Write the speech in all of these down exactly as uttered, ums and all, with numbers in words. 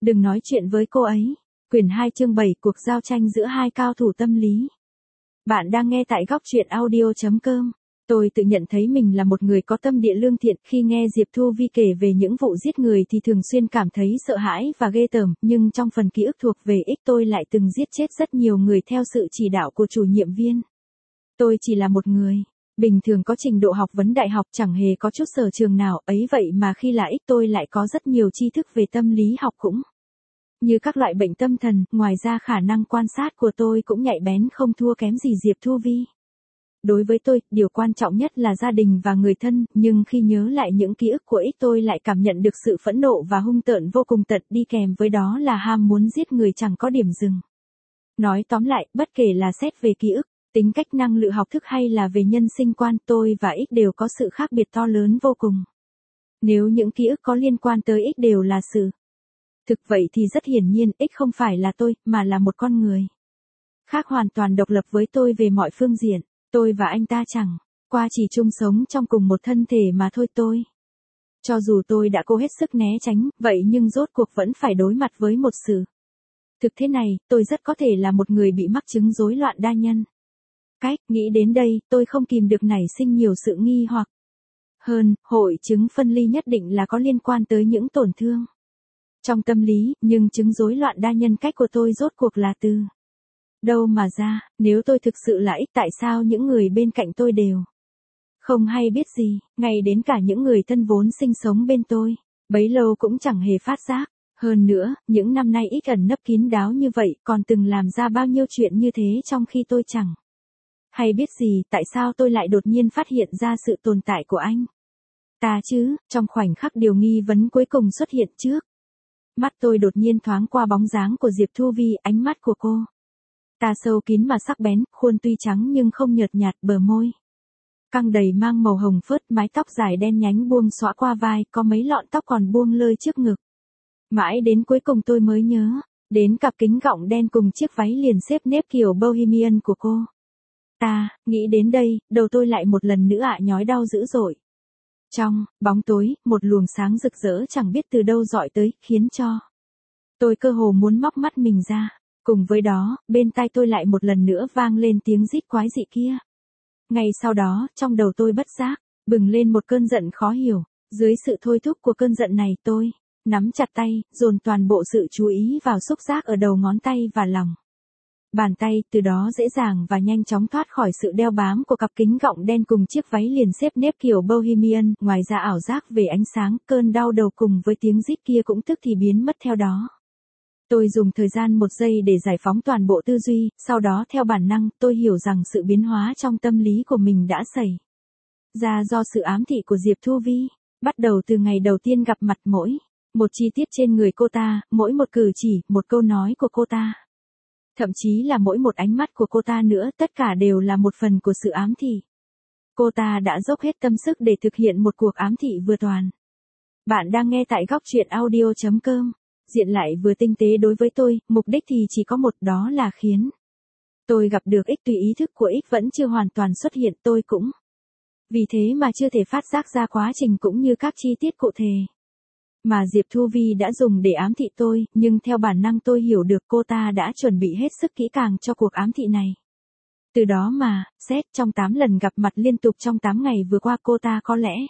Đừng nói chuyện với cô ấy. Quyển hai chương bảy, cuộc giao tranh giữa hai cao thủ tâm lý. Bạn đang nghe tại góc truyện audio chấm com. Tôi tự nhận thấy mình là một người có tâm địa lương thiện, khi nghe Diệp Thu Vi kể về những vụ giết người thì thường xuyên cảm thấy sợ hãi và ghê tởm, nhưng trong phần ký ức thuộc về X tôi lại từng giết chết rất nhiều người theo sự chỉ đạo của chủ nhiệm viên. Tôi chỉ là một người bình thường có trình độ học vấn đại học, chẳng hề có chút sở trường nào, ấy vậy mà khi là X tôi lại có rất nhiều tri thức về tâm lý học cũng như các loại bệnh tâm thần, ngoài ra khả năng quan sát của tôi cũng nhạy bén không thua kém gì Diệp Thu Vi. Đối với tôi, điều quan trọng nhất là gia đình và người thân, nhưng khi nhớ lại những ký ức của X tôi lại cảm nhận được sự phẫn nộ và hung tợn vô cùng, tận đi kèm với đó là ham muốn giết người chẳng có điểm dừng. Nói tóm lại, bất kể là xét về ký ức, tính cách, năng lượng học thức hay là về nhân sinh quan, tôi và X đều có sự khác biệt to lớn vô cùng. Nếu những ký ức có liên quan tới X đều là sự thực vậy thì rất hiển nhiên X không phải là tôi, mà là một con người khác hoàn toàn độc lập với tôi về mọi phương diện. Tôi và anh ta chẳng qua chỉ chung sống trong cùng một thân thể mà thôi. Tôi cho dù tôi đã cố hết sức né tránh, vậy nhưng rốt cuộc vẫn phải đối mặt với một sự thực thế này, tôi rất có thể là một người bị mắc chứng rối loạn đa nhân cách. Nghĩ đến đây, tôi không kìm được nảy sinh nhiều sự nghi hoặc. Hơn, hội chứng phân ly nhất định là có liên quan tới những tổn thương trong tâm lý, nhưng chứng rối loạn đa nhân cách của tôi rốt cuộc là từ đâu mà ra? Nếu tôi thực sự là X, tại sao những người bên cạnh tôi đều không hay biết gì, ngay đến cả những người thân vốn sinh sống bên tôi bấy lâu cũng chẳng hề phát giác. Hơn nữa, những năm nay X ẩn nấp kín đáo như vậy, còn từng làm ra bao nhiêu chuyện như thế trong khi tôi chẳng hay biết gì. Tại sao tôi lại đột nhiên phát hiện ra sự tồn tại của anh ta chứ? Trong khoảnh khắc điều nghi vấn cuối cùng xuất hiện trước mắt tôi, đột nhiên thoáng qua bóng dáng của Diệp Thu Vi. Ánh mắt của cô ta sâu kín mà sắc bén, khuôn tuy trắng nhưng không nhợt nhạt, bờ môi căng đầy mang màu hồng phớt, mái tóc dài đen nhánh buông xõa qua vai, có mấy lọn tóc còn buông lơi trước ngực. Mãi đến cuối cùng tôi mới nhớ đến cặp kính gọng đen cùng chiếc váy liền xếp nếp kiểu bohemian của cô ta. Nghĩ đến đây, đầu tôi lại một lần nữa ạ nhói đau dữ dội. Trong bóng tối, một luồng sáng rực rỡ chẳng biết từ đâu dọi tới, khiến cho tôi cơ hồ muốn móc mắt mình ra. Cùng với đó, bên tai tôi lại một lần nữa vang lên tiếng rít quái dị kia. Ngay sau đó, trong đầu tôi bất giác bừng lên một cơn giận khó hiểu. Dưới sự thôi thúc của cơn giận này, tôi nắm chặt tay, dồn toàn bộ sự chú ý vào xúc giác ở đầu ngón tay và lòng bàn tay, từ đó dễ dàng và nhanh chóng thoát khỏi sự đeo bám của cặp kính gọng đen cùng chiếc váy liền xếp nếp kiểu bohemian. Ngoài ra, ảo giác về ánh sáng, cơn đau đầu cùng với tiếng rít kia cũng tức thì biến mất theo đó. Tôi dùng thời gian một giây để giải phóng toàn bộ tư duy, sau đó theo bản năng, tôi hiểu rằng sự biến hóa trong tâm lý của mình đã xảy ra do sự ám thị của Diệp Thu Vi. Bắt đầu từ ngày đầu tiên gặp mặt, mỗi một chi tiết trên người cô ta, mỗi một cử chỉ, một câu nói của cô ta, thậm chí là mỗi một ánh mắt của cô ta nữa, tất cả đều là một phần của sự ám thị. Cô ta đã dốc hết tâm sức để thực hiện một cuộc ám thị vừa toàn. Bạn đang nghe tại góc truyện audio chấm com. Diện lại vừa tinh tế đối với tôi, mục đích thì chỉ có một, đó là khiến tôi gặp được X. Tuy ý thức của X vẫn chưa hoàn toàn xuất hiện, tôi cũng vì thế mà chưa thể phát giác ra quá trình cũng như các chi tiết cụ thể mà Diệp Thu Vi đã dùng để ám thị tôi, nhưng theo bản năng tôi hiểu được cô ta đã chuẩn bị hết sức kỹ càng cho cuộc ám thị này. Từ đó mà, xét trong tám lần gặp mặt liên tục trong tám ngày vừa qua, cô ta có lẽ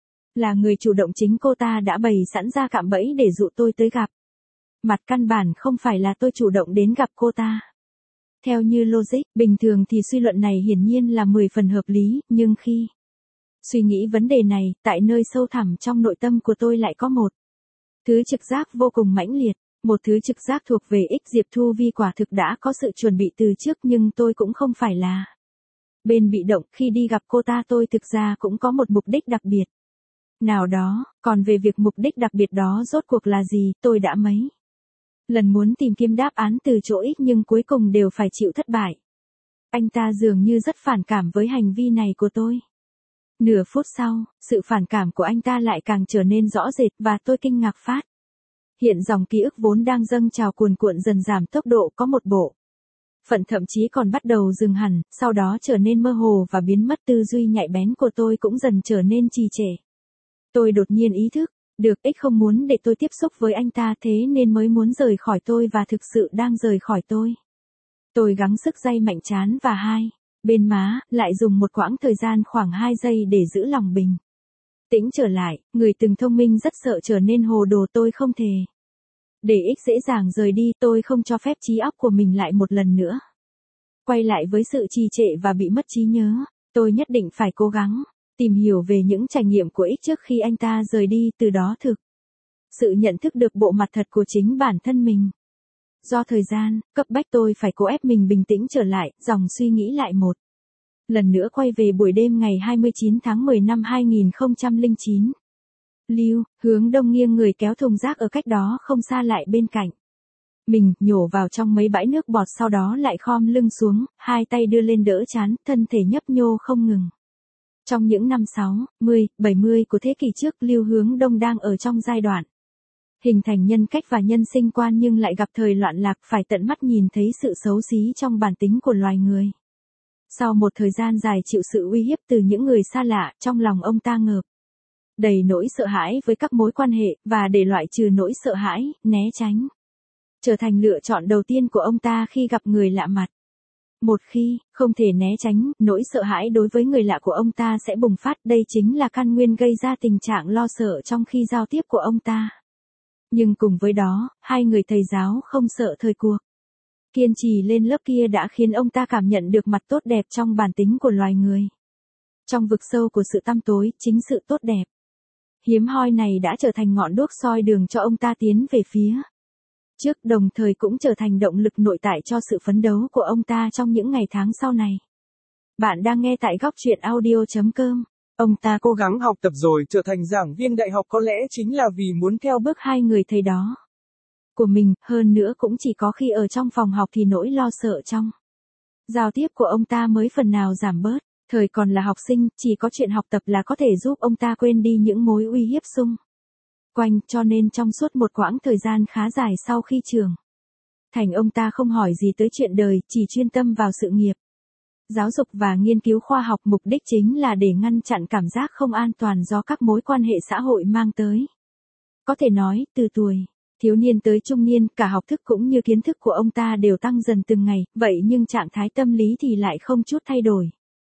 là người chủ động. Chính cô ta đã bày sẵn ra cạm bẫy để dụ tôi tới gặp mặt, căn bản không phải là tôi chủ động đến gặp cô ta. Theo như logic bình thường thì suy luận này hiển nhiên là mười phần hợp lý, nhưng khi suy nghĩ vấn đề này, tại nơi sâu thẳm trong nội tâm của tôi lại có một thứ trực giác vô cùng mãnh liệt, một thứ trực giác thuộc về X. Diệp Thu Vi quả thực đã có sự chuẩn bị từ trước, nhưng tôi cũng không phải là bên bị động. Khi đi gặp cô ta, tôi thực ra cũng có một mục đích đặc biệt nào đó, còn về việc mục đích đặc biệt đó rốt cuộc là gì, tôi đã mấy lần muốn tìm kiếm đáp án từ chỗ X, nhưng cuối cùng đều phải chịu thất bại. Anh ta dường như rất phản cảm với hành vi này của tôi. Nửa phút sau, sự phản cảm của anh ta lại càng trở nên rõ rệt, và tôi kinh ngạc phát hiện dòng ký ức vốn đang dâng trào cuồn cuộn dần giảm tốc độ, có một bộ phận thậm chí còn bắt đầu dừng hẳn, sau đó trở nên mơ hồ và biến mất. Tư duy nhạy bén của tôi cũng dần trở nên trì trệ. Tôi đột nhiên ý thức Được, X không muốn để tôi tiếp xúc với anh ta thế nên mới muốn rời khỏi tôi và thực sự đang rời khỏi tôi. Tôi gắng sức day mạnh trán và hai bên má, lại dùng một quãng thời gian khoảng hai giây để giữ lòng bình tĩnh trở lại, người từng thông minh rất sợ trở nên hồ đồ tôi không thể. Để X dễ dàng rời đi, tôi không cho phép trí óc của mình lại một lần nữa quay lại với sự trì trệ và bị mất trí nhớ. Tôi nhất định phải cố gắng tìm hiểu về những trải nghiệm của X trước khi anh ta rời đi, từ đó thực sự nhận thức được bộ mặt thật của chính bản thân mình. Do thời gian cấp bách tôi phải cố ép mình bình tĩnh trở lại, dòng suy nghĩ lại một lần nữa quay về buổi đêm ngày hai mươi chín tháng mười năm hai nghìn không trăm lẻ chín. Lưu Hướng Đông nghiêng người kéo thùng rác ở cách đó không xa lại bên cạnh mình, nhổ vào trong mấy bãi nước bọt, sau đó lại khom lưng xuống, hai tay đưa lên đỡ trán, thân thể nhấp nhô không ngừng. Trong những năm sáu mươi, bảy mươi của thế kỷ trước, Lưu Hướng Đông đang ở trong giai đoạn hình thành nhân cách và nhân sinh quan, nhưng lại gặp thời loạn lạc, phải tận mắt nhìn thấy sự xấu xí trong bản tính của loài người. Sau một thời gian dài chịu sự uy hiếp từ những người xa lạ, trong lòng ông ta ngợp đầy nỗi sợ hãi với các mối quan hệ, và để loại trừ nỗi sợ hãi, né tránh trở thành lựa chọn đầu tiên của ông ta khi gặp người lạ mặt. Một khi không thể né tránh, nỗi sợ hãi đối với người lạ của ông ta sẽ bùng phát, đây chính là căn nguyên gây ra tình trạng lo sợ trong khi giao tiếp của ông ta. Nhưng cùng với đó, hai người thầy giáo không sợ thời cuộc kiên trì lên lớp kia đã khiến ông ta cảm nhận được mặt tốt đẹp trong bản tính của loài người. Trong vực sâu của sự tăm tối, chính sự tốt đẹp hiếm hoi này đã trở thành ngọn đuốc soi đường cho ông ta tiến về phía trước, đồng thời cũng trở thành động lực nội tại cho sự phấn đấu của ông ta trong những ngày tháng sau này. Bạn đang nghe tại góc truyện audio chấm com. Ông ta cố gắng học tập rồi trở thành giảng viên đại học, có lẽ chính là vì muốn theo bước hai người thầy đó của mình, hơn nữa cũng chỉ có khi ở trong phòng học thì nỗi lo sợ trong giao tiếp của ông ta mới phần nào giảm bớt. Thời còn là học sinh, chỉ có chuyện học tập là có thể giúp ông ta quên đi những mối uy hiếp xung quanh, cho nên trong suốt một quãng thời gian khá dài sau khi trưởng thành, ông ta không hỏi gì tới chuyện đời, chỉ chuyên tâm vào sự nghiệp giáo dục và nghiên cứu khoa học, mục đích chính là để ngăn chặn cảm giác không an toàn do các mối quan hệ xã hội mang tới. Có thể nói, từ tuổi thiếu niên tới trung niên, cả học thức cũng như kiến thức của ông ta đều tăng dần từng ngày, vậy nhưng trạng thái tâm lý thì lại không chút thay đổi.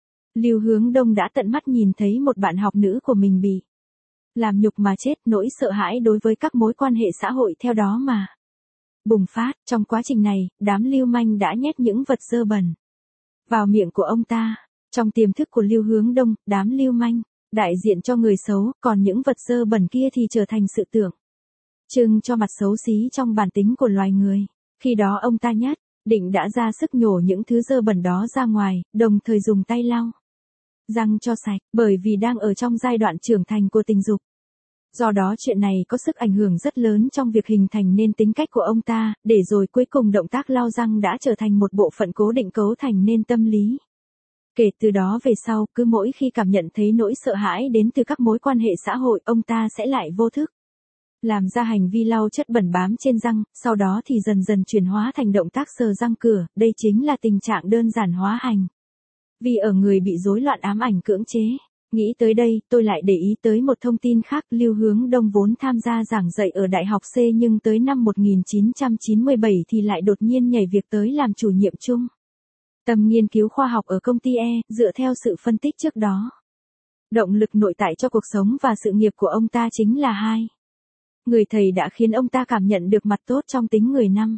Lưu Hướng Đông đã tận mắt nhìn thấy một bạn học nữ của mình bị làm nhục mà chết, nỗi sợ hãi đối với các mối quan hệ xã hội theo đó mà bùng phát. Trong quá trình này, đám lưu manh đã nhét những vật dơ bẩn vào miệng của ông ta. Trong tiềm thức của Lưu Hướng Đông, đám lưu manh đại diện cho người xấu, còn những vật dơ bẩn kia thì trở thành sự tượng trưng cho mặt xấu xí trong bản tính của loài người. Khi đó ông ta nhất định đã ra sức nhổ những thứ dơ bẩn đó ra ngoài, đồng thời dùng tay lau răng cho sạch, bởi vì đang ở trong giai đoạn trưởng thành của tình dục. Do đó chuyện này có sức ảnh hưởng rất lớn trong việc hình thành nên tính cách của ông ta, để rồi cuối cùng động tác lau răng đã trở thành một bộ phận cố định cấu thành nên tâm lý. Kể từ đó về sau, cứ mỗi khi cảm nhận thấy nỗi sợ hãi đến từ các mối quan hệ xã hội, ông ta sẽ lại vô thức làm ra hành vi lau chất bẩn bám trên răng, sau đó thì dần dần chuyển hóa thành động tác sờ răng cửa, đây chính là tình trạng đơn giản hóa hành vì ở người bị rối loạn ám ảnh cưỡng chế. Nghĩ tới đây, tôi lại để ý tới một thông tin khác. Lưu Hướng Đông vốn tham gia giảng dạy ở Đại học C, nhưng tới năm một nghìn chín trăm chín mươi bảy thì lại đột nhiên nhảy việc tới làm chủ nhiệm trung tâm nghiên cứu khoa học ở công ty E. Dựa theo sự phân tích trước đó, động lực nội tại cho cuộc sống và sự nghiệp của ông ta chính là hai người thầy đã khiến ông ta cảm nhận được mặt tốt trong tính người năm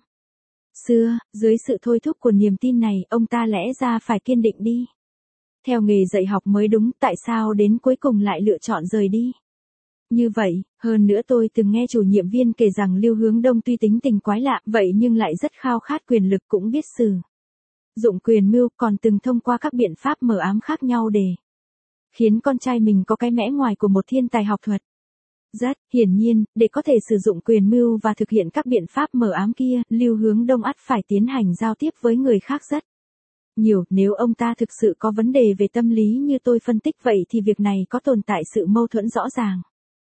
xưa. Dưới sự thôi thúc của niềm tin này, ông ta lẽ ra phải kiên định đi theo nghề dạy học mới đúng, tại sao đến cuối cùng lại lựa chọn rời đi như vậy. Hơn nữa tôi từng nghe chủ nhiệm viên kể rằng Lưu Hướng Đông tuy tính tình quái lạ, vậy nhưng lại rất khao khát quyền lực, cũng biết sử dụng quyền mưu, còn từng thông qua các biện pháp mờ ám khác nhau để khiến con trai mình có cái mẽ ngoài của một thiên tài học thuật. Rất hiển nhiên, để có thể sử dụng quyền mưu và thực hiện các biện pháp mờ ám kia, Lưu Hướng Đông ắt phải tiến hành giao tiếp với người khác rất nhiều. Nếu ông ta thực sự có vấn đề về tâm lý như tôi phân tích, vậy thì việc này có tồn tại sự mâu thuẫn rõ ràng.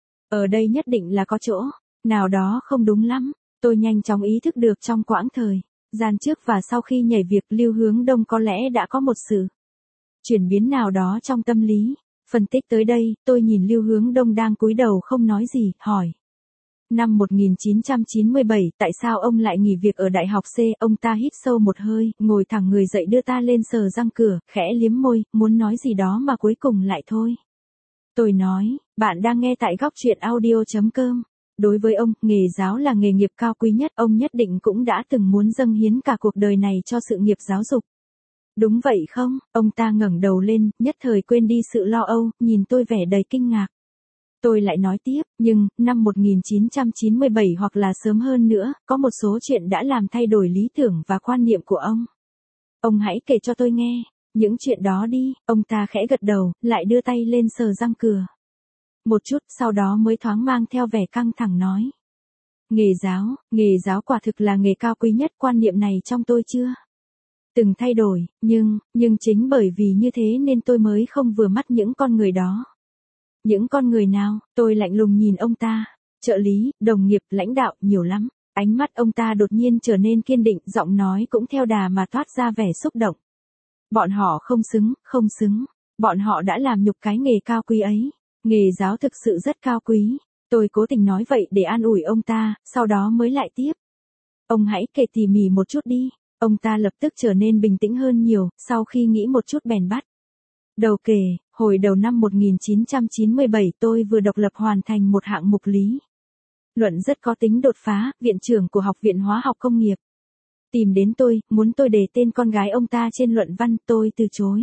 Ở đây nhất định là có chỗ nào đó không đúng lắm. Tôi nhanh chóng ý thức được trong quãng thời gian trước và sau khi nhảy việc, Lưu Hướng Đông có lẽ đã có một sự chuyển biến nào đó trong tâm lý. Phân tích tới đây, tôi nhìn Lưu Hướng Đông đang cúi đầu không nói gì, hỏi. Năm một nghìn chín trăm chín mươi bảy, tại sao ông lại nghỉ việc ở đại học C? Ông ta hít sâu một hơi, ngồi thẳng người dậy đưa ta lên sờ răng cửa, khẽ liếm môi, muốn nói gì đó mà cuối cùng lại thôi. Tôi nói, bạn đang nghe tại góc truyện audio chấm com. Đối với ông, nghề giáo là nghề nghiệp cao quý nhất, ông nhất định cũng đã từng muốn dâng hiến cả cuộc đời này cho sự nghiệp giáo dục. Đúng vậy không? Ông ta ngẩng đầu lên, nhất thời quên đi sự lo âu, nhìn tôi vẻ đầy kinh ngạc. Tôi lại nói tiếp, nhưng, năm một nghìn chín trăm chín mươi bảy hoặc là sớm hơn nữa, có một số chuyện đã làm thay đổi lý tưởng và quan niệm của ông. Ông hãy kể cho tôi nghe, những chuyện đó đi, ông ta khẽ gật đầu, lại đưa tay lên sờ răng cửa. Một chút, sau đó mới thoáng mang theo vẻ căng thẳng nói. Nghề giáo, nghề giáo quả thực là nghề cao quý nhất, quan niệm này trong tôi chưa từng thay đổi, nhưng, nhưng chính bởi vì như thế nên tôi mới không vừa mắt những con người đó. Những con người nào? Tôi lạnh lùng nhìn ông ta. Trợ lý, đồng nghiệp, lãnh đạo, nhiều lắm. Ánh mắt ông ta đột nhiên trở nên kiên định, giọng nói cũng theo đà mà thoát ra vẻ xúc động. Bọn họ không xứng, không xứng. Bọn họ đã làm nhục cái nghề cao quý ấy. Nghề giáo thực sự rất cao quý. Tôi cố tình nói vậy để an ủi ông ta, sau đó mới lại tiếp. Ông hãy kể tỉ mỉ một chút đi. Ông ta lập tức trở nên bình tĩnh hơn nhiều, sau khi nghĩ một chút bèn bắt. Đầu kể, hồi đầu năm một nghìn chín trăm chín mươi bảy tôi vừa độc lập hoàn thành một hạng mục lý luận rất có tính đột phá, viện trưởng của Học viện Hóa học Công nghiệp tìm đến tôi, muốn tôi đề tên con gái ông ta trên luận văn, tôi từ chối.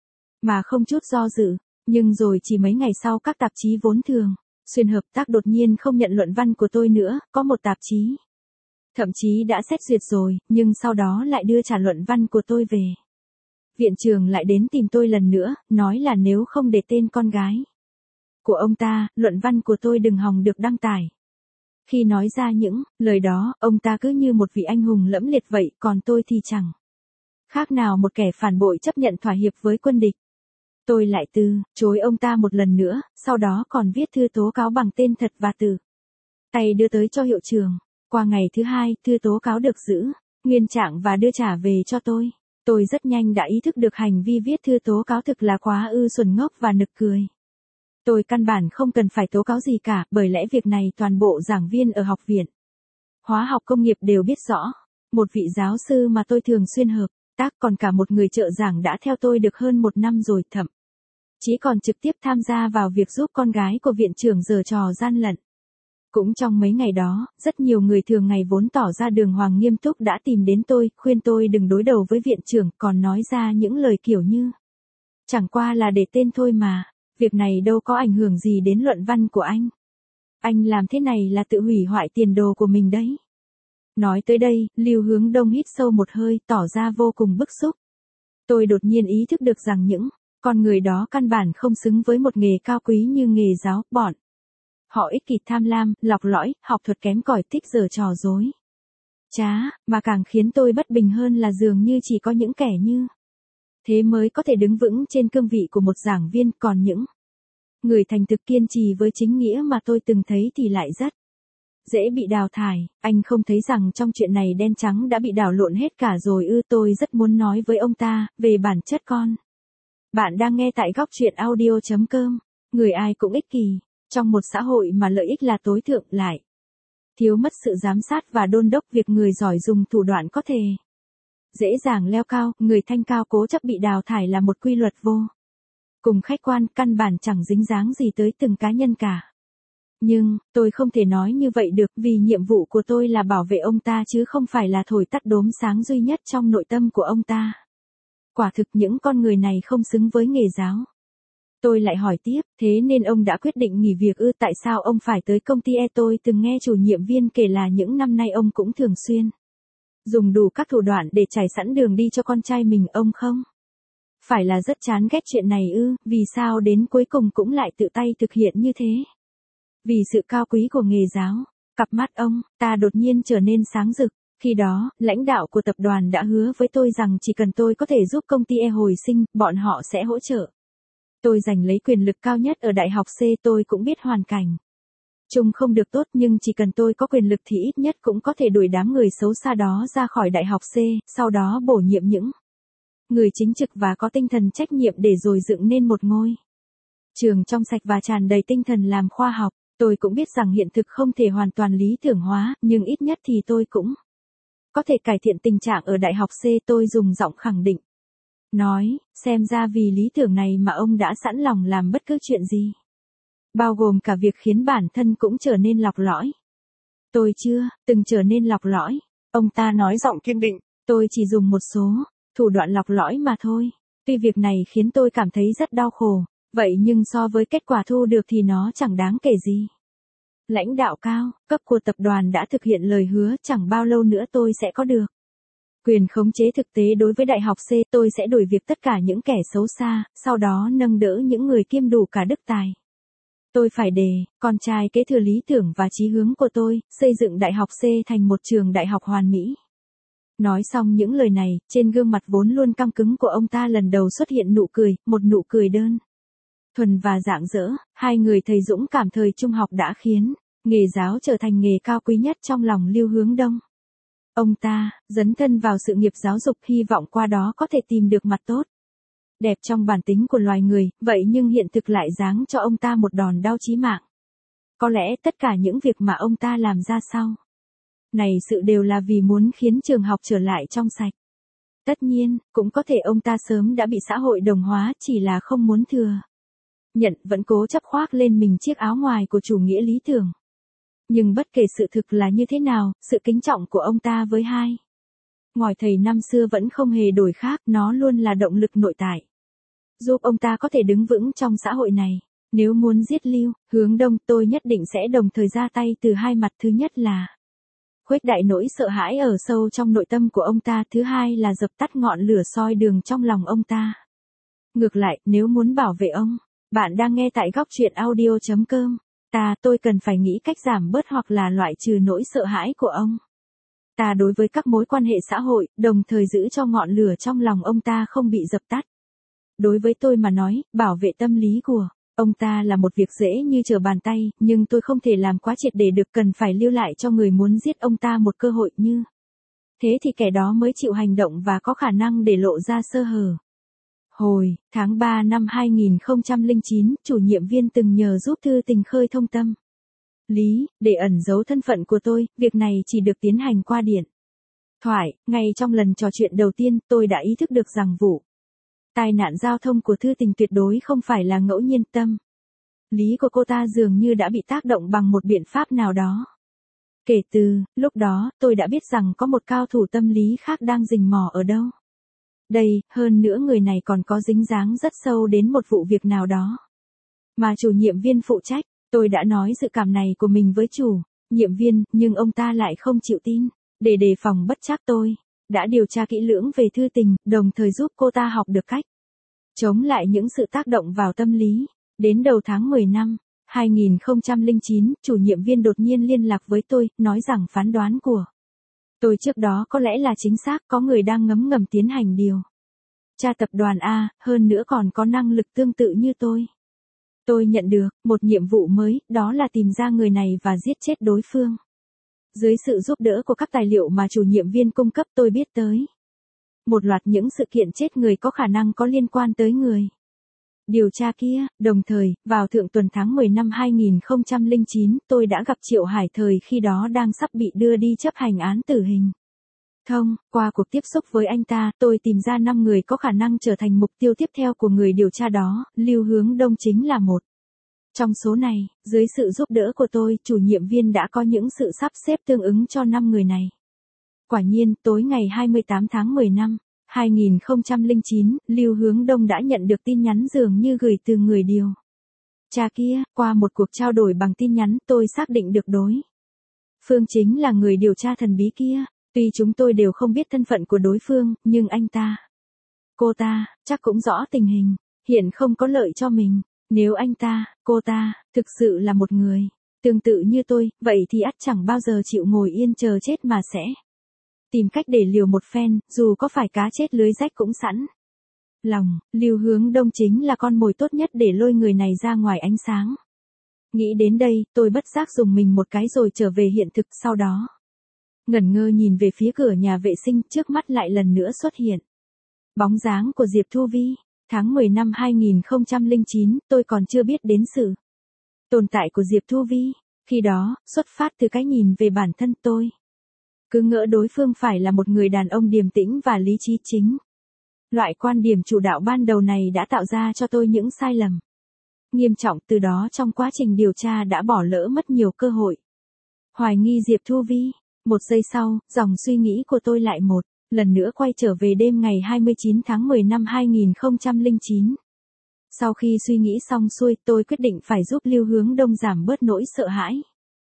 Mà không chút do dự, nhưng rồi chỉ mấy ngày sau các tạp chí vốn thường xuyên hợp tác đột nhiên không nhận luận văn của tôi nữa, có một tạp chí thậm chí đã xét duyệt rồi, nhưng sau đó lại đưa trả luận văn của tôi về. Viện trưởng lại đến tìm tôi lần nữa, nói là nếu không để tên con gái của ông ta, luận văn của tôi đừng hòng được đăng tải. Khi nói ra những lời đó, ông ta cứ như một vị anh hùng lẫm liệt vậy, còn tôi thì chẳng khác nào một kẻ phản bội chấp nhận thỏa hiệp với quân địch. Tôi lại từ chối ông ta một lần nữa, sau đó còn viết thư tố cáo bằng tên thật và từ tay đưa tới cho hiệu trưởng. Qua ngày thứ hai, thư tố cáo được giữ nguyên trạng và đưa trả về cho tôi. Tôi rất nhanh đã ý thức được hành vi viết thư tố cáo thực là quá ư xuẩn ngốc và nực cười. Tôi căn bản không cần phải tố cáo gì cả, bởi lẽ việc này toàn bộ giảng viên ở Học viện Hóa học Công nghiệp đều biết rõ. Một vị giáo sư mà tôi thường xuyên hợp tác, còn cả một người trợ giảng đã theo tôi được hơn một năm rồi, thậm chí còn trực tiếp tham gia vào việc giúp con gái của viện trưởng giở trò gian lận. Cũng trong mấy ngày đó, rất nhiều người thường ngày vốn tỏ ra đường hoàng nghiêm túc đã tìm đến tôi, khuyên tôi đừng đối đầu với viện trưởng, còn nói ra những lời kiểu như chẳng qua là để tên thôi mà, việc này đâu có ảnh hưởng gì đến luận văn của anh. Anh làm thế này là tự hủy hoại tiền đồ của mình đấy. Nói tới đây, Lưu Hướng Đông hít sâu một hơi, tỏ ra vô cùng bức xúc. Tôi đột nhiên ý thức được rằng những con người đó căn bản không xứng với một nghề cao quý như nghề giáo, bọn họ ích kỷ tham lam, lọc lõi, học thuật kém cỏi, thích giở trò dối trá, mà càng khiến tôi bất bình hơn là dường như chỉ có những kẻ như thế mới có thể đứng vững trên cương vị của một giảng viên, còn những người thành thực kiên trì với chính nghĩa mà tôi từng thấy thì lại rất dễ bị đào thải. Anh không thấy rằng trong chuyện này đen trắng đã bị đảo lộn hết cả rồi ư? Tôi rất muốn nói với ông ta về bản chất con. Bạn đang nghe tại góc truyện audio chấm com. Người ai cũng ích kỷ. Trong một xã hội mà lợi ích là tối thượng, lại thiếu mất sự giám sát và đôn đốc, việc người giỏi dùng thủ đoạn có thể dễ dàng leo cao, người thanh cao cố chấp bị đào thải là một quy luật vô cùng khách quan, căn bản chẳng dính dáng gì tới từng cá nhân cả. Nhưng, tôi không thể nói như vậy được, vì nhiệm vụ của tôi là bảo vệ ông ta chứ không phải là thổi tắt đốm sáng duy nhất trong nội tâm của ông ta. Quả thực những con người này không xứng với nghề giáo. Tôi lại hỏi tiếp, thế nên ông đã quyết định nghỉ việc ư? Tại sao ông phải tới công ty E? Tôi từng nghe chủ nhiệm viên kể là những năm nay ông cũng thường xuyên dùng đủ các thủ đoạn để trải sẵn đường đi cho con trai mình, ông không phải là rất chán ghét chuyện này ư? Vì sao đến cuối cùng cũng lại tự tay thực hiện như thế? Vì sự cao quý của nghề giáo. Cặp mắt ông ta đột nhiên trở nên sáng rực. Khi đó, lãnh đạo của tập đoàn đã hứa với tôi rằng chỉ cần tôi có thể giúp công ty E hồi sinh, bọn họ sẽ hỗ trợ tôi giành lấy quyền lực cao nhất ở Đại học C. Tôi cũng biết hoàn cảnh chung không được tốt, nhưng chỉ cần tôi có quyền lực thì ít nhất cũng có thể đuổi đám người xấu xa đó ra khỏi Đại học C, sau đó bổ nhiệm những người chính trực và có tinh thần trách nhiệm để rồi dựng nên một ngôi trường trong sạch và tràn đầy tinh thần làm khoa học. Tôi cũng biết rằng hiện thực không thể hoàn toàn lý tưởng hóa, nhưng ít nhất thì tôi cũng có thể cải thiện tình trạng ở đại học C. Tôi dùng giọng khẳng định. Nói, xem ra vì lý tưởng này mà ông đã sẵn lòng làm bất cứ chuyện gì. Bao gồm cả việc khiến bản thân cũng trở nên lọc lõi. Tôi chưa từng trở nên lọc lõi. Ông ta nói giọng kiên định. Tôi chỉ dùng một số thủ đoạn lọc lõi mà thôi. Tuy việc này khiến tôi cảm thấy rất đau khổ, vậy nhưng so với kết quả thu được thì nó chẳng đáng kể gì. Lãnh đạo cao cấp của tập đoàn đã thực hiện lời hứa, chẳng bao lâu nữa tôi sẽ có được quyền khống chế thực tế đối với đại học C. Tôi sẽ đuổi việc tất cả những kẻ xấu xa, sau đó nâng đỡ những người kiêm đủ cả đức tài. Tôi phải để con trai kế thừa lý tưởng và chí hướng của tôi, xây dựng đại học C thành một trường đại học hoàn mỹ. Nói xong những lời này, trên gương mặt vốn luôn căng cứng của ông ta lần đầu xuất hiện nụ cười, một nụ cười đơn thuần và rạng rỡ. Hai người thầy dũng cảm thời trung học đã khiến nghề giáo trở thành nghề cao quý nhất trong lòng Lưu Hướng Đông. Ông ta dấn thân vào sự nghiệp giáo dục, hy vọng qua đó có thể tìm được mặt tốt đẹp trong bản tính của loài người, vậy nhưng hiện thực lại giáng cho ông ta một đòn đau chí mạng. Có lẽ tất cả những việc mà ông ta làm ra sau này sự đều là vì muốn khiến trường học trở lại trong sạch. Tất nhiên, cũng có thể ông ta sớm đã bị xã hội đồng hóa, chỉ là không muốn thừa nhận, vẫn cố chấp khoác lên mình chiếc áo ngoài của chủ nghĩa lý tưởng. Nhưng bất kể sự thực là như thế nào, sự kính trọng của ông ta với hai ngòi thầy năm xưa vẫn không hề đổi khác, nó luôn là động lực nội tại giúp ông ta có thể đứng vững trong xã hội này. Nếu muốn giết Lưu Hướng Đông, tôi nhất định sẽ đồng thời ra tay từ hai mặt. Thứ nhất là khuếch đại nỗi sợ hãi ở sâu trong nội tâm của ông ta, thứ hai là dập tắt ngọn lửa soi đường trong lòng ông ta. Ngược lại, nếu muốn bảo vệ ông, bạn đang nghe tại góc truyện audio chấm com. Ta, tôi cần phải nghĩ cách giảm bớt hoặc là loại trừ nỗi sợ hãi của ông ta đối với các mối quan hệ xã hội, đồng thời giữ cho ngọn lửa trong lòng ông ta không bị dập tắt. Đối với tôi mà nói, bảo vệ tâm lý của ông ta là một việc dễ như trở bàn tay, nhưng tôi không thể làm quá triệt để được, cần phải lưu lại cho người muốn giết ông ta một cơ hội, như thế thì kẻ đó mới chịu hành động và có khả năng để lộ ra sơ hở. Hồi tháng ba năm hai nghìn không trăm lẻ chín, chủ nhiệm viên từng nhờ giúp Thư Tình khơi thông tâm lý, để ẩn giấu thân phận của tôi, việc này chỉ được tiến hành qua điện thoại. Ngay trong lần trò chuyện đầu tiên, tôi đã ý thức được rằng vụ tai nạn giao thông của Thư Tình tuyệt đối không phải là ngẫu nhiên. Tâm lý của cô ta dường như đã bị tác động bằng một biện pháp nào đó. Kể từ lúc đó, tôi đã biết rằng có một cao thủ tâm lý khác đang rình mò ở đâu đây, hơn nữa người này còn có dính dáng rất sâu đến một vụ việc nào đó mà chủ nhiệm viên phụ trách. Tôi đã nói dự cảm này của mình với chủ nhiệm viên, nhưng ông ta lại không chịu tin. Để đề phòng bất trắc, tôi đã điều tra kỹ lưỡng về Thư Tình, đồng thời giúp cô ta học được cách chống lại những sự tác động vào tâm lý. Đến đầu tháng mười năm hai nghìn không trăm lẻ chín, chủ nhiệm viên đột nhiên liên lạc với tôi, nói rằng phán đoán của tôi trước đó có lẽ là chính xác, có người đang ngấm ngầm tiến hành điều tra tập đoàn A, hơn nữa còn có năng lực tương tự như tôi. Tôi nhận được một nhiệm vụ mới, đó là tìm ra người này và giết chết đối phương. Dưới sự giúp đỡ của các tài liệu mà chủ nhiệm viên cung cấp, tôi biết tới một loạt những sự kiện chết người có khả năng có liên quan tới người điều tra kia. Đồng thời, vào thượng tuần tháng mười năm hai nghìn không trăm lẻ chín, tôi đã gặp Triệu Hải Thời khi đó đang sắp bị đưa đi chấp hành án tử hình. Thông qua cuộc tiếp xúc với anh ta, tôi tìm ra năm người có khả năng trở thành mục tiêu tiếp theo của người điều tra đó. Lưu Hướng Đông chính là một trong số này. Dưới sự giúp đỡ của tôi, chủ nhiệm viên đã có những sự sắp xếp tương ứng cho năm người này. Quả nhiên, tối ngày hai mươi tám tháng mười năm hai nghìn không trăm lẻ chín, Lưu Hướng Đông đã nhận được tin nhắn dường như gửi từ người điều tra kia. Qua một cuộc trao đổi bằng tin nhắn, tôi xác định được đối phương chính là người điều tra thần bí kia. Tuy chúng tôi đều không biết thân phận của đối phương, nhưng anh ta, cô ta, chắc cũng rõ tình hình hiện không có lợi cho mình. Nếu anh ta, cô ta, thực sự là một người tương tự như tôi, vậy thì ắt chẳng bao giờ chịu ngồi yên chờ chết mà sẽ tìm cách để liều một phen, dù có phải cá chết lưới rách cũng sẵn lòng. Lưu Hướng Đông chính là con mồi tốt nhất để lôi người này ra ngoài ánh sáng. Nghĩ đến đây, tôi bất giác dùng mình một cái rồi trở về hiện thực. Sau đó ngẩn ngơ nhìn về phía cửa nhà vệ sinh, trước mắt lại lần nữa xuất hiện bóng dáng của Diệp Thu Vi. Tháng mười năm hai nghìn không trăm lẻ chín, tôi còn chưa biết đến sự tồn tại của Diệp Thu Vi. Khi đó, xuất phát từ cái nhìn về bản thân tôi, cứ ngỡ đối phương phải là một người đàn ông điềm tĩnh và lý trí chính. Loại quan điểm chủ đạo ban đầu này đã tạo ra cho tôi những sai lầm nghiêm trọng, từ đó trong quá trình điều tra đã bỏ lỡ mất nhiều cơ hội hoài nghi Diệp Thu Vi. Một giây sau, dòng suy nghĩ của tôi lại một lần nữa quay trở về đêm ngày hai mươi chín tháng mười năm hai nghìn không trăm lẻ chín. Sau khi suy nghĩ xong xuôi, tôi quyết định phải giúp Lưu Hướng Đông giảm bớt nỗi sợ hãi.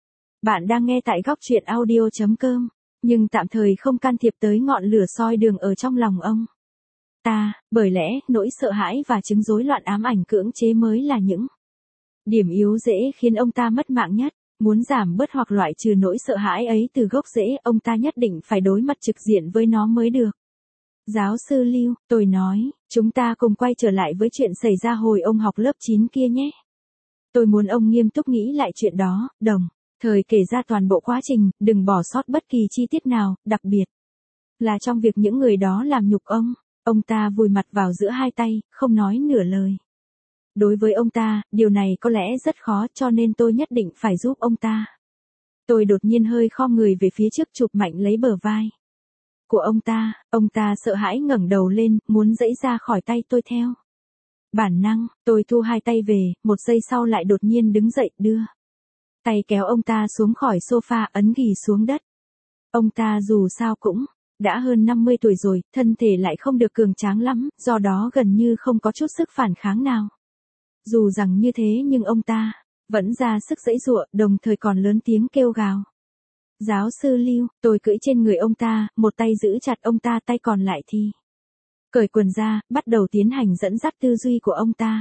Bạn đang nghe tại góc truyện audio chấm com, nhưng tạm thời không can thiệp tới ngọn lửa soi đường ở trong lòng ông ta, bởi lẽ nỗi sợ hãi và chứng rối loạn ám ảnh cưỡng chế mới là những điểm yếu dễ khiến ông ta mất mạng nhất. Muốn giảm bớt hoặc loại trừ nỗi sợ hãi ấy từ gốc rễ, ông ta nhất định phải đối mặt trực diện với nó mới được. Giáo sư Lưu, tôi nói, chúng ta cùng quay trở lại với chuyện xảy ra hồi ông học lớp chín kia nhé. Tôi muốn ông nghiêm túc nghĩ lại chuyện đó, đồng thời kể ra toàn bộ quá trình, đừng bỏ sót bất kỳ chi tiết nào, đặc biệt là trong việc những người đó làm nhục ông. Ông ta vùi mặt vào giữa hai tay, không nói nửa lời. Đối với ông ta, điều này có lẽ rất khó, cho nên tôi nhất định phải giúp ông ta. Tôi đột nhiên hơi khom người về phía trước, chụp mạnh lấy bờ vai của ông ta. Ông ta sợ hãi ngẩng đầu lên, muốn giãy ra khỏi tay tôi. Theo bản năng, tôi thu hai tay về, một giây sau lại đột nhiên đứng dậy, đưa tay kéo ông ta xuống khỏi sofa, ấn ghì xuống đất. Ông ta dù sao cũng đã hơn năm mươi tuổi rồi, thân thể lại không được cường tráng lắm, do đó gần như không có chút sức phản kháng nào. Dù rằng như thế nhưng ông ta vẫn ra sức giãy giụa, đồng thời còn lớn tiếng kêu gào. Giáo sư Lưu, tôi cưỡi trên người ông ta, một tay giữ chặt ông ta, tay còn lại thì cởi quần ra, bắt đầu tiến hành dẫn dắt tư duy của ông ta.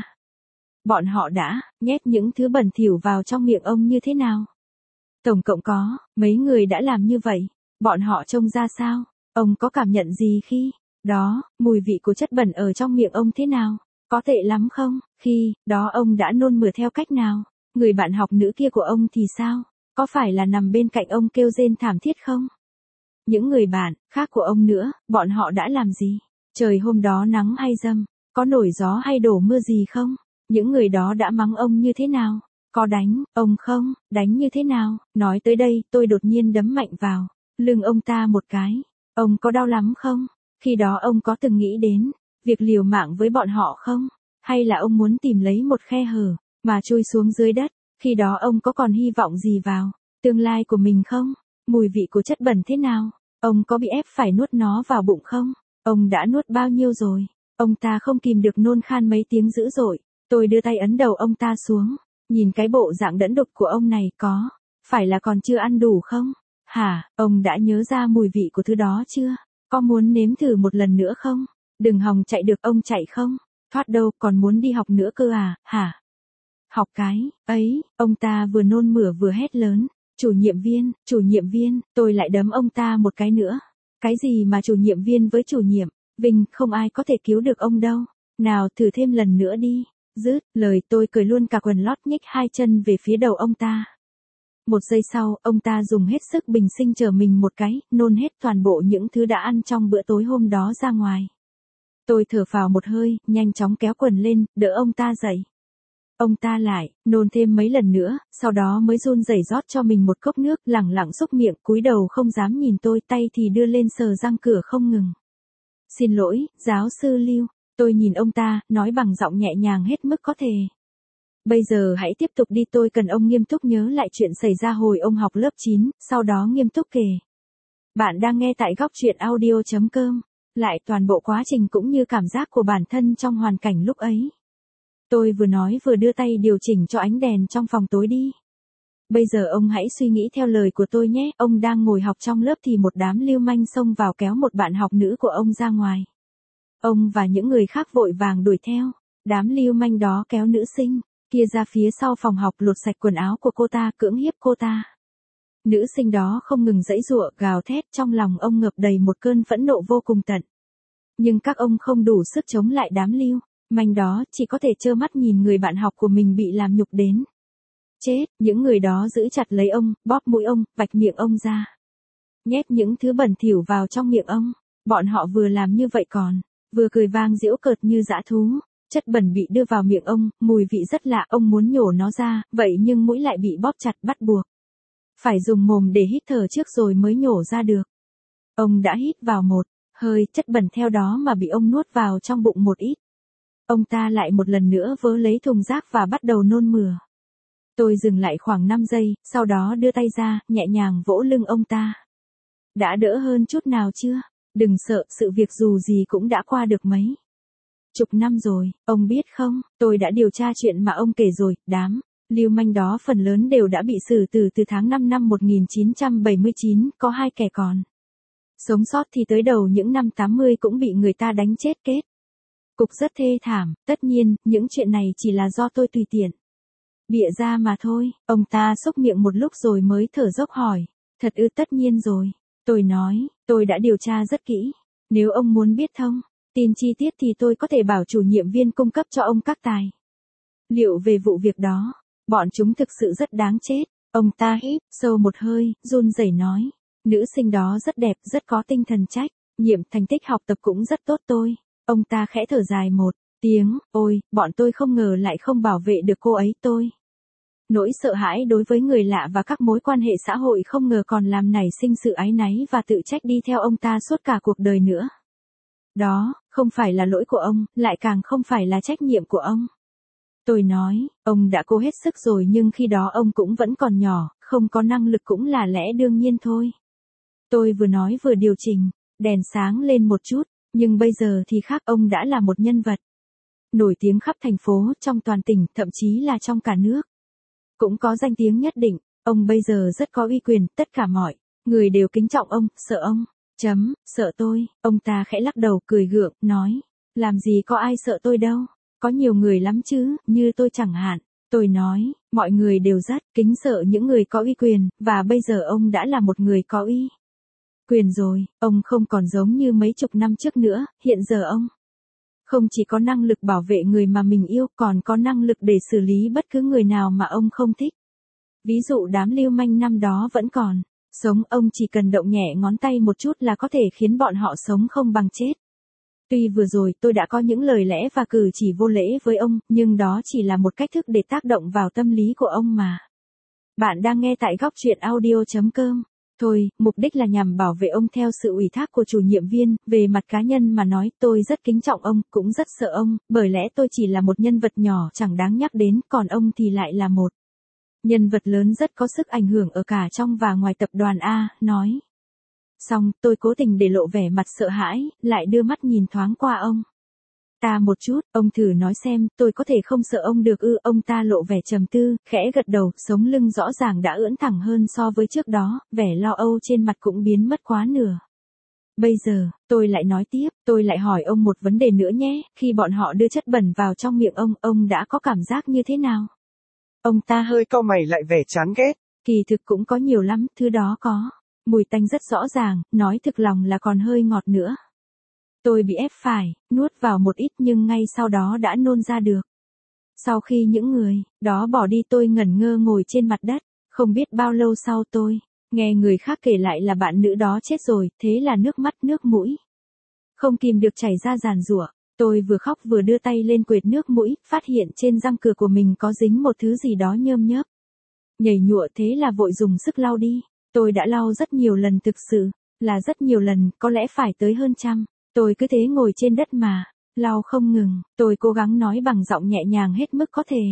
Bọn họ đã nhét những thứ bẩn thỉu vào trong miệng ông như thế nào? Tổng cộng có mấy người đã làm như vậy? Bọn họ trông ra sao? Ông có cảm nhận gì khi đó? Mùi vị của chất bẩn ở trong miệng ông thế nào? Có tệ lắm không? Khi đó ông đã nôn mửa theo cách nào? Người bạn học nữ kia của ông thì sao? Có phải là nằm bên cạnh ông kêu rên thảm thiết không? Những người bạn khác của ông nữa, bọn họ đã làm gì? Trời hôm đó nắng hay dâm? Có nổi gió hay đổ mưa gì không? Những người đó đã mắng ông như thế nào? Có đánh ông không? Đánh như thế nào? Nói tới đây, tôi đột nhiên đấm mạnh vào lưng ông ta một cái. Ông có đau lắm không? Khi đó ông có từng nghĩ đến việc liều mạng với bọn họ không? Hay là ông muốn tìm lấy một khe hở mà chui xuống dưới đất? Khi đó ông có còn hy vọng gì vào tương lai của mình không? Mùi vị của chất bẩn thế nào? Ông có bị ép phải nuốt nó vào bụng không? Ông đã nuốt bao nhiêu rồi? Ông ta không kìm được nôn khan mấy tiếng dữ dội. Tôi đưa tay ấn đầu ông ta xuống. Nhìn cái bộ dạng đẫn đột của ông này, có phải là còn chưa ăn đủ không? Hả, ông đã nhớ ra mùi vị của thứ đó chưa? Có muốn nếm thử một lần nữa không? Đừng hòng chạy được, ông chạy không thoát đâu, còn muốn đi học nữa cơ à, hả? Học cái ấy, ông ta vừa nôn mửa vừa hét lớn. Chủ nhiệm viên, chủ nhiệm viên, tôi lại đấm ông ta một cái nữa. Cái gì mà chủ nhiệm viên với chủ nhiệm Vinh, không ai có thể cứu được ông đâu. Nào thử thêm lần nữa đi. Dứt lời tôi cởi luôn cả quần lót, nhích hai chân về phía đầu ông ta. Một giây sau, ông ta dùng hết sức bình sinh chở mình một cái, nôn hết toàn bộ những thứ đã ăn trong bữa tối hôm đó ra ngoài. Tôi thở phào một hơi, nhanh chóng kéo quần lên, đỡ ông ta dậy. Ông ta lại nôn thêm mấy lần nữa, sau đó mới run rẩy rót cho mình một cốc nước, lẳng lặng xúc miệng, cúi đầu không dám nhìn tôi, tay thì đưa lên sờ răng cửa không ngừng. Xin lỗi, giáo sư Lưu. Tôi nhìn ông ta, nói bằng giọng nhẹ nhàng hết mức có thể. Bây giờ hãy tiếp tục đi, tôi cần ông nghiêm túc nhớ lại chuyện xảy ra hồi ông học lớp chín, sau đó nghiêm túc kể. Bạn đang nghe tại góc truyện audio chấm com, lại toàn bộ quá trình cũng như cảm giác của bản thân trong hoàn cảnh lúc ấy. Tôi vừa nói vừa đưa tay điều chỉnh cho ánh đèn trong phòng tối đi. Bây giờ ông hãy suy nghĩ theo lời của tôi nhé, ông đang ngồi học trong lớp thì một đám lưu manh xông vào kéo một bạn học nữ của ông ra ngoài. Ông và những người khác vội vàng đuổi theo. Đám lưu manh đó kéo nữ sinh kia ra phía sau phòng học, lột sạch quần áo của cô ta, cưỡng hiếp cô ta. Nữ sinh đó không ngừng giãy giụa, gào thét, trong lòng ông ngập đầy một cơn phẫn nộ vô cùng tận. Nhưng các ông không đủ sức chống lại đám lưu manh đó, chỉ có thể trơ mắt nhìn người bạn học của mình bị làm nhục đến chết. Những người đó giữ chặt lấy ông, bóp mũi ông, vạch miệng ông ra, nhét những thứ bẩn thỉu vào trong miệng ông. Bọn họ vừa làm như vậy còn vừa cười vang giễu cợt như dã thú. Chất bẩn bị đưa vào miệng ông, mùi vị rất lạ, ông muốn nhổ nó ra, vậy nhưng mũi lại bị bóp chặt bắt buộc. Phải dùng mồm để hít thở trước rồi mới nhổ ra được. Ông đã hít vào một hơi chất bẩn theo đó mà bị ông nuốt vào trong bụng một ít. Ông ta lại một lần nữa vớ lấy thùng rác và bắt đầu nôn mửa. Tôi dừng lại khoảng năm giây, sau đó đưa tay ra, nhẹ nhàng vỗ lưng ông ta. Đã đỡ hơn chút nào chưa? Đừng sợ, sự việc dù gì cũng đã qua được mấy chục năm rồi, ông biết không, tôi đã điều tra chuyện mà ông kể rồi, đám lưu manh đó phần lớn đều đã bị xử tử từ tháng năm năm một nghìn chín trăm bảy mươi chín, có hai kẻ còn sống sót thì tới đầu những năm tám mươi cũng bị người ta đánh chết kết. Cục rất thê thảm, tất nhiên, những chuyện này chỉ là do tôi tùy tiện bịa ra mà thôi. Ông ta xúc miệng một lúc rồi mới thở dốc hỏi, thật ư? Tất nhiên rồi. Tôi nói, tôi đã điều tra rất kỹ. Nếu ông muốn biết thông tin chi tiết thì tôi có thể bảo chủ nhiệm viên cung cấp cho ông các tài liệu về vụ việc đó. Bọn chúng thực sự rất đáng chết. Ông ta hít sâu một hơi, run rẩy nói, nữ sinh đó rất đẹp, rất có tinh thần trách nhiệm, thành tích học tập cũng rất tốt. Tôi. Ông ta khẽ thở dài một tiếng, ôi, bọn tôi không ngờ lại không bảo vệ được cô ấy. Tôi. Nỗi sợ hãi đối với người lạ và các mối quan hệ xã hội không ngờ còn làm nảy sinh sự áy náy và tự trách đi theo ông ta suốt cả cuộc đời nữa. Đó, không phải là lỗi của ông, lại càng không phải là trách nhiệm của ông. Tôi nói, ông đã cố hết sức rồi nhưng khi đó ông cũng vẫn còn nhỏ, không có năng lực cũng là lẽ đương nhiên thôi. Tôi vừa nói vừa điều chỉnh đèn sáng lên một chút, nhưng bây giờ thì khác, ông đã là một nhân vật nổi tiếng khắp thành phố, trong toàn tỉnh, thậm chí là trong cả nước. Cũng có danh tiếng nhất định, ông bây giờ rất có uy quyền, tất cả mọi người đều kính trọng ông, sợ ông. Chấm, sợ tôi. Ông ta khẽ lắc đầu cười gượng, nói, làm gì có ai sợ tôi đâu, có nhiều người lắm chứ, như tôi chẳng hạn. Tôi nói, mọi người đều rất kính sợ những người có uy quyền, và bây giờ ông đã là một người có uy quyền rồi, ông không còn giống như mấy chục năm trước nữa, hiện giờ ông không chỉ có năng lực bảo vệ người mà mình yêu, còn có năng lực để xử lý bất cứ người nào mà ông không thích. Ví dụ đám lưu manh năm đó vẫn còn sống, ông chỉ cần động nhẹ ngón tay một chút là có thể khiến bọn họ sống không bằng chết. Tuy vừa rồi tôi đã có những lời lẽ và cử chỉ vô lễ với ông, nhưng đó chỉ là một cách thức để tác động vào tâm lý của ông mà. Bạn đang nghe tại góc truyện audio chấm com. Thôi, mục đích là nhằm bảo vệ ông theo sự ủy thác của chủ nhiệm viên. Về mặt cá nhân mà nói, tôi rất kính trọng ông, cũng rất sợ ông, bởi lẽ tôi chỉ là một nhân vật nhỏ chẳng đáng nhắc đến, còn ông thì lại là một nhân vật lớn rất có sức ảnh hưởng ở cả trong và ngoài tập đoàn A, nói. Xong, tôi cố tình để lộ vẻ mặt sợ hãi, lại đưa mắt nhìn thoáng qua ông ta một chút, ông thử nói xem, tôi có thể không sợ ông được ư? Ông ta lộ vẻ trầm tư, khẽ gật đầu, sống lưng rõ ràng đã ưỡn thẳng hơn so với trước đó, vẻ lo âu trên mặt cũng biến mất quá nửa. Bây giờ, tôi lại nói tiếp, tôi lại hỏi ông một vấn đề nữa nhé, khi bọn họ đưa chất bẩn vào trong miệng ông, ông đã có cảm giác như thế nào? Ông ta hơi cau mày lại vẻ chán ghét. Kỳ thực cũng có nhiều lắm, thứ đó có mùi tanh rất rõ ràng, nói thực lòng là còn hơi ngọt nữa. Tôi bị ép phải nuốt vào một ít nhưng ngay sau đó đã nôn ra được. Sau khi những người đó bỏ đi tôi ngẩn ngơ ngồi trên mặt đất, không biết bao lâu sau tôi nghe người khác kể lại là bạn nữ đó chết rồi, thế là nước mắt nước mũi không kìm được chảy ra giàn giụa. Tôi vừa khóc vừa đưa tay lên quệt nước mũi, phát hiện trên răng cửa của mình có dính một thứ gì đó nhơm nhớp nhầy nhụa, thế là vội dùng sức lau đi. Tôi đã lau rất nhiều lần, thực sự là rất nhiều lần, có lẽ phải tới hơn trăm. Tôi cứ thế ngồi trên đất mà lau không ngừng. Tôi cố gắng nói bằng giọng nhẹ nhàng hết mức có thể.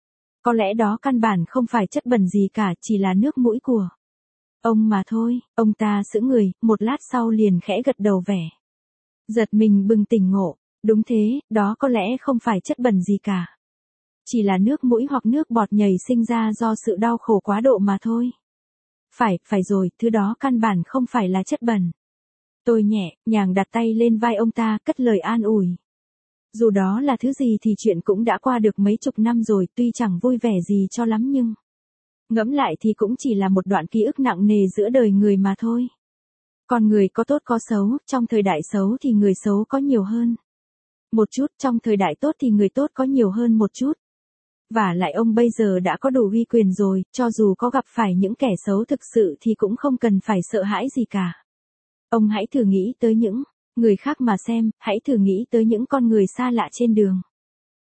Có lẽ đó căn bản không phải chất bẩn gì cả, chỉ là nước mũi của ông mà thôi. Ông ta sững người, một lát sau liền khẽ gật đầu, vẻ giật mình bừng tỉnh ngộ. Đúng thế, đó có lẽ không phải chất bẩn gì cả. Chỉ là nước mũi hoặc nước bọt nhầy sinh ra do sự đau khổ quá độ mà thôi. Phải, phải rồi, thứ đó căn bản không phải là chất bẩn. Tôi nhẹ nhàng đặt tay lên vai ông ta, cất lời an ủi. Dù đó là thứ gì thì chuyện cũng đã qua được mấy chục năm rồi, tuy chẳng vui vẻ gì cho lắm nhưng ngẫm lại thì cũng chỉ là một đoạn ký ức nặng nề giữa đời người mà thôi. Con người có tốt có xấu, trong thời đại xấu thì người xấu có nhiều hơn một chút, trong thời đại tốt thì người tốt có nhiều hơn một chút. Và lại ông bây giờ đã có đủ uy quyền rồi, cho dù có gặp phải những kẻ xấu thực sự thì cũng không cần phải sợ hãi gì cả. Ông hãy thử nghĩ tới những người khác mà xem, hãy thử nghĩ tới những con người xa lạ trên đường.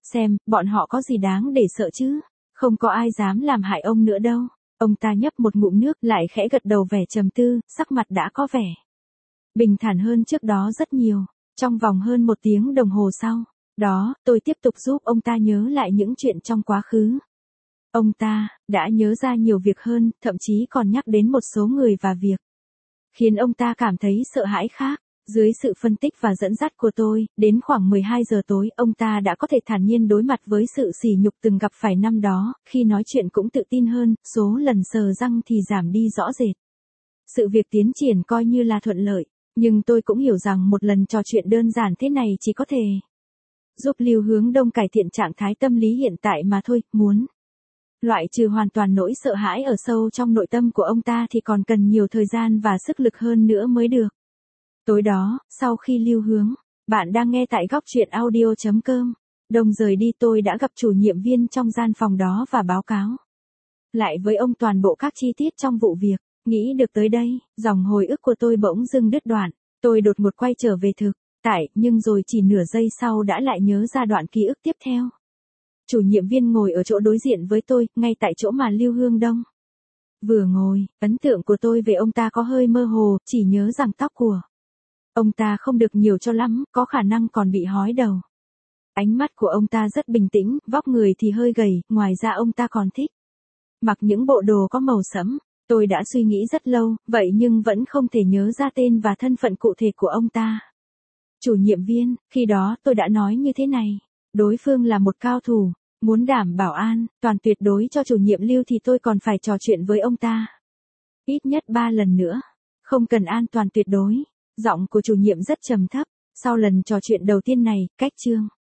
xem, bọn họ có gì đáng để sợ chứ? Không có ai dám làm hại ông nữa đâu. Ông ta nhấp một ngụm nước lại khẽ gật đầu vẻ trầm tư, sắc mặt đã có vẻ bình thản hơn trước đó rất nhiều. Trong vòng hơn một tiếng đồng hồ sau, đó, tôi tiếp tục giúp ông ta nhớ lại những chuyện trong quá khứ. Ông ta đã nhớ ra nhiều việc hơn, thậm chí còn nhắc đến một số người và việc, khiến ông ta cảm thấy sợ hãi khác. Dưới sự phân tích và dẫn dắt của tôi, đến khoảng mười hai giờ tối, ông ta đã có thể thản nhiên đối mặt với sự sỉ nhục từng gặp phải năm đó, khi nói chuyện cũng tự tin hơn, số lần sờ răng thì giảm đi rõ rệt. Sự việc tiến triển coi như là thuận lợi, nhưng tôi cũng hiểu rằng một lần trò chuyện đơn giản thế này chỉ có thể giúp Lưu Hướng Đông cải thiện trạng thái tâm lý hiện tại mà thôi. Muốn loại trừ hoàn toàn nỗi sợ hãi ở sâu trong nội tâm của ông ta thì còn cần nhiều thời gian và sức lực hơn nữa mới được. Tối đó, sau khi Lưu Hướng, bạn đang nghe tại góc truyện audio chấm com, Đông rời đi, tôi đã gặp chủ nhiệm viên trong gian phòng đó và báo cáo lại với ông toàn bộ các chi tiết trong vụ việc. Nghĩ được tới đây, dòng hồi ức của tôi bỗng dưng đứt đoạn. Tôi đột ngột quay trở về thực tại, nhưng rồi chỉ nửa giây sau đã lại nhớ ra đoạn ký ức tiếp theo. Chủ nhiệm viên ngồi ở chỗ đối diện với tôi, ngay tại chỗ mà Lưu Hướng Đông vừa ngồi. Ấn tượng của tôi về ông ta có hơi mơ hồ, chỉ nhớ rằng tóc của ông ta không được nhiều cho lắm, có khả năng còn bị hói đầu. Ánh mắt của ông ta rất bình tĩnh, vóc người thì hơi gầy, ngoài ra ông ta còn thích mặc những bộ đồ có màu sẫm. Tôi đã suy nghĩ rất lâu, vậy nhưng vẫn không thể nhớ ra tên và thân phận cụ thể của ông ta. Chủ nhiệm viên, khi đó tôi đã nói như thế này. Đối phương là một cao thủ, muốn đảm bảo an toàn tuyệt đối cho chủ nhiệm Lưu thì tôi còn phải trò chuyện với ông ta ít nhất ba lần nữa. Không cần an toàn tuyệt đối. Giọng của chủ nhiệm rất trầm thấp. Sau lần trò chuyện đầu tiên này, cách chương